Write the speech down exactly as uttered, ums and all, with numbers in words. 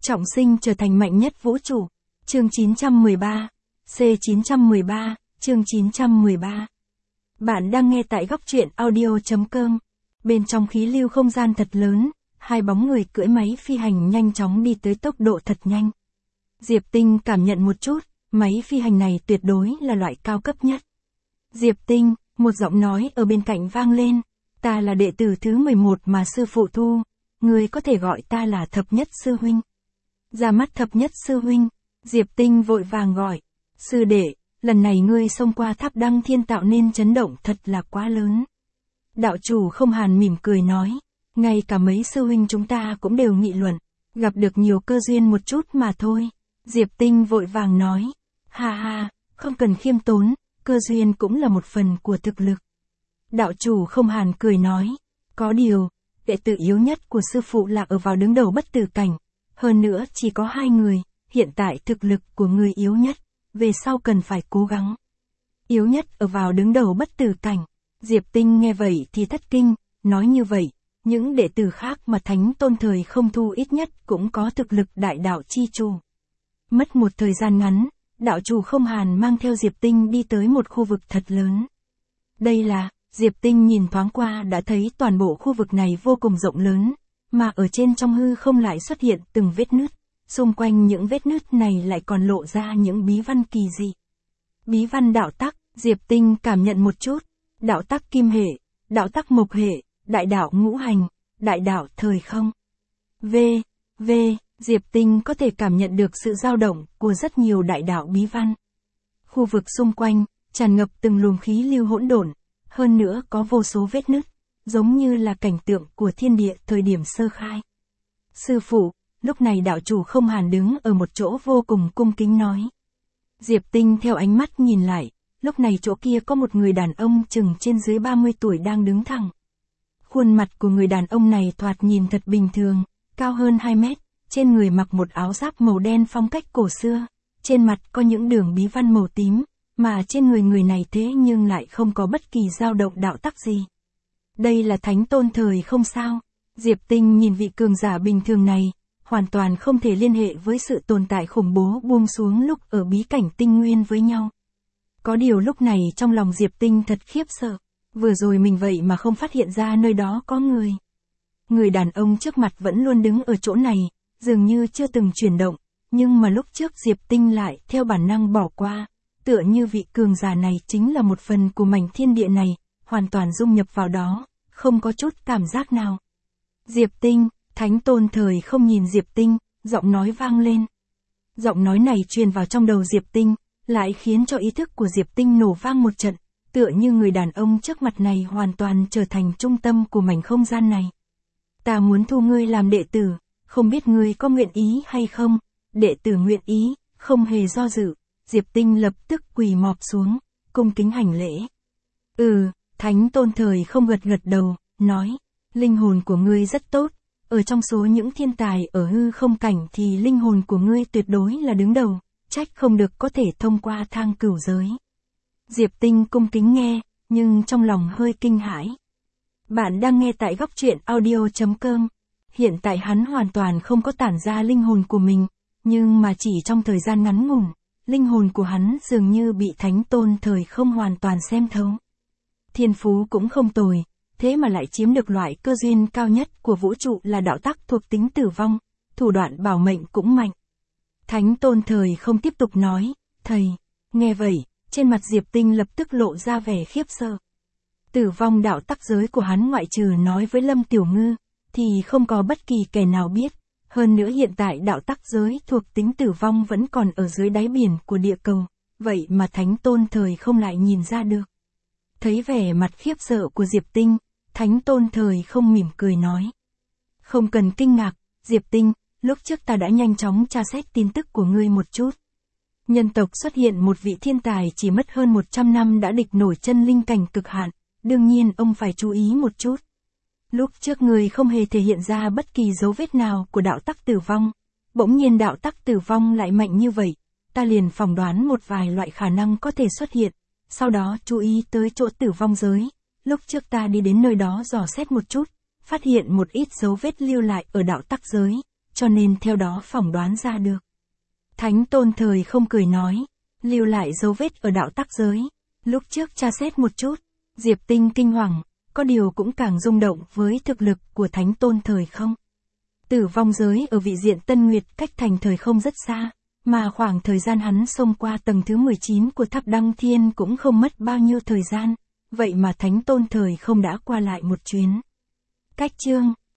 Trọng sinh trở thành mạnh nhất vũ trụ. Chương chín trăm mười ba. C chín trăm mười ba, chương chín trăm mười ba. Bạn đang nghe tại góc truyện audio chấm com. Bên trong khí lưu không gian thật lớn, hai bóng người cưỡi máy phi hành nhanh chóng đi tới tốc độ thật nhanh. Diệp Tinh cảm nhận một chút, máy phi hành này tuyệt đối là loại cao cấp nhất. Diệp Tinh, một giọng nói ở bên cạnh vang lên, ta là đệ tử thứ mười một mà sư phụ thu, ngươi có thể gọi ta là thập nhất sư huynh. Ra mắt thập nhất sư huynh, Diệp Tinh vội vàng gọi, sư đệ, lần này ngươi xông qua tháp đăng thiên tạo nên chấn động thật là quá lớn. Đạo chủ Không Hàn mỉm cười nói, ngay cả mấy sư huynh chúng ta cũng đều nghị luận, gặp được nhiều cơ duyên một chút mà thôi. Diệp Tinh vội vàng nói, ha ha, không cần khiêm tốn, cơ duyên cũng là một phần của thực lực. Đạo chủ Không Hàn cười nói, có điều, đệ tử yếu nhất của sư phụ là ở vào đứng đầu bất tử cảnh, hơn nữa chỉ có hai người, hiện tại thực lực của người yếu nhất, về sau cần phải cố gắng. Yếu nhất ở vào đứng đầu bất tử cảnh. Diệp Tinh nghe vậy thì thất kinh, nói như vậy, những đệ tử khác mà Thánh Tôn thời không thu ít nhất cũng có thực lực đại đạo chi chủ. Mất một thời gian ngắn, đạo chủ Không Hàn mang theo Diệp Tinh đi tới một khu vực thật lớn. Đây là, Diệp Tinh nhìn thoáng qua đã thấy toàn bộ khu vực này vô cùng rộng lớn, mà ở trên trong hư không lại xuất hiện từng vết nứt, xung quanh những vết nứt này lại còn lộ ra những bí văn kỳ dị. Bí văn đạo tắc, Diệp Tinh cảm nhận một chút, đạo tắc kim hệ, đạo tắc mộc hệ, đại đạo ngũ hành, đại đạo thời không. V, V, Diệp Tinh có thể cảm nhận được sự dao động của rất nhiều đại đạo bí văn. Khu vực xung quanh, tràn ngập từng luồng khí lưu hỗn độn, hơn nữa có vô số vết nứt, giống như là cảnh tượng của thiên địa thời điểm sơ khai. Sư phụ, lúc này đạo chủ Không Hàn đứng ở một chỗ vô cùng cung kính nói. Diệp Tinh theo ánh mắt nhìn lại, lúc này chỗ kia có một người đàn ông chừng trên dưới ba mươi tuổi đang đứng thẳng. Khuôn mặt của người đàn ông này thoạt nhìn thật bình thường, cao hơn hai mét, trên người mặc một áo giáp màu đen phong cách cổ xưa, trên mặt có những đường bí văn màu tím, mà trên người người này thế nhưng lại không có bất kỳ dao động đạo tắc gì. Đây là Thánh Tôn thời không sao? Diệp Tinh nhìn vị cường giả bình thường này, hoàn toàn không thể liên hệ với sự tồn tại khủng bố buông xuống lúc ở bí cảnh tinh nguyên với nhau. Có điều lúc này trong lòng Diệp Tinh thật khiếp sợ, vừa rồi mình vậy mà không phát hiện ra nơi đó có người. Người đàn ông trước mặt vẫn luôn đứng ở chỗ này, dường như chưa từng chuyển động, nhưng mà lúc trước Diệp Tinh lại theo bản năng bỏ qua, tựa như vị cường giả này chính là một phần của mảnh thiên địa này, hoàn toàn dung nhập vào đó, không có chút cảm giác nào. Diệp Tinh, Thánh Tôn thời không nhìn Diệp Tinh, giọng nói vang lên. Giọng nói này truyền vào trong đầu Diệp Tinh, lại khiến cho ý thức của Diệp Tinh nổ vang một trận, tựa như người đàn ông trước mặt này hoàn toàn trở thành trung tâm của mảnh không gian này. Ta muốn thu ngươi làm đệ tử, không biết ngươi có nguyện ý hay không? Đệ tử nguyện ý, không hề do dự. Diệp Tinh lập tức quỳ mọp xuống, cung kính hành lễ. Ừ, Thánh Tôn thời không gật gật đầu, nói, linh hồn của ngươi rất tốt, ở trong số những thiên tài ở hư không cảnh thì linh hồn của ngươi tuyệt đối là đứng đầu, trách không được có thể thông qua thang cửu giới. Diệp Tinh cung kính nghe, nhưng trong lòng hơi kinh hãi. Bạn đang nghe tại góc truyện audio chấm com. Hiện tại hắn hoàn toàn không có tản ra linh hồn của mình, nhưng mà chỉ trong thời gian ngắn ngủn, linh hồn của hắn dường như bị Thánh Tôn thời không hoàn toàn xem thấu. Thiên phú cũng không tồi, thế mà lại chiếm được loại cơ duyên cao nhất của vũ trụ là đạo tắc thuộc tính tử vong, thủ đoạn bảo mệnh cũng mạnh. Thánh Tôn thời không tiếp tục nói, thầy, nghe vậy, trên mặt Diệp Tinh lập tức lộ ra vẻ khiếp sợ. Tử vong đạo tắc giới của hắn ngoại trừ nói với Lâm Tiểu Ngư, thì không có bất kỳ kẻ nào biết. Hơn nữa hiện tại đạo tắc giới thuộc tính tử vong vẫn còn ở dưới đáy biển của địa cầu, vậy mà Thánh Tôn thời không lại nhìn ra được. Thấy vẻ mặt khiếp sợ của Diệp Tinh, Thánh Tôn thời không mỉm cười nói. Không cần kinh ngạc, Diệp Tinh, lúc trước ta đã nhanh chóng tra xét tin tức của ngươi một chút. Nhân tộc xuất hiện một vị thiên tài chỉ mất hơn một trăm năm đã địch nổi chân linh cảnh cực hạn, đương nhiên ông phải chú ý một chút. Lúc trước người không hề thể hiện ra bất kỳ dấu vết nào của đạo tắc tử vong, bỗng nhiên đạo tắc tử vong lại mạnh như vậy, ta liền phỏng đoán một vài loại khả năng có thể xuất hiện, sau đó chú ý tới chỗ tử vong giới, lúc trước ta đi đến nơi đó dò xét một chút, phát hiện một ít dấu vết lưu lại ở đạo tắc giới, cho nên theo đó phỏng đoán ra được. Thánh Tôn Thời không cười nói, lưu lại dấu vết ở đạo tắc giới. Lúc trước tra xét một chút, Diệp Tinh kinh hoàng, có điều cũng càng rung động với thực lực của Thánh Tôn Thời không. Tử vong giới ở vị diện Tân Nguyệt cách thành thời không rất xa, mà khoảng thời gian hắn xông qua tầng thứ mười chín của tháp Đăng Thiên cũng không mất bao nhiêu thời gian, vậy mà Thánh Tôn Thời không đã qua lại một chuyến. Cách chương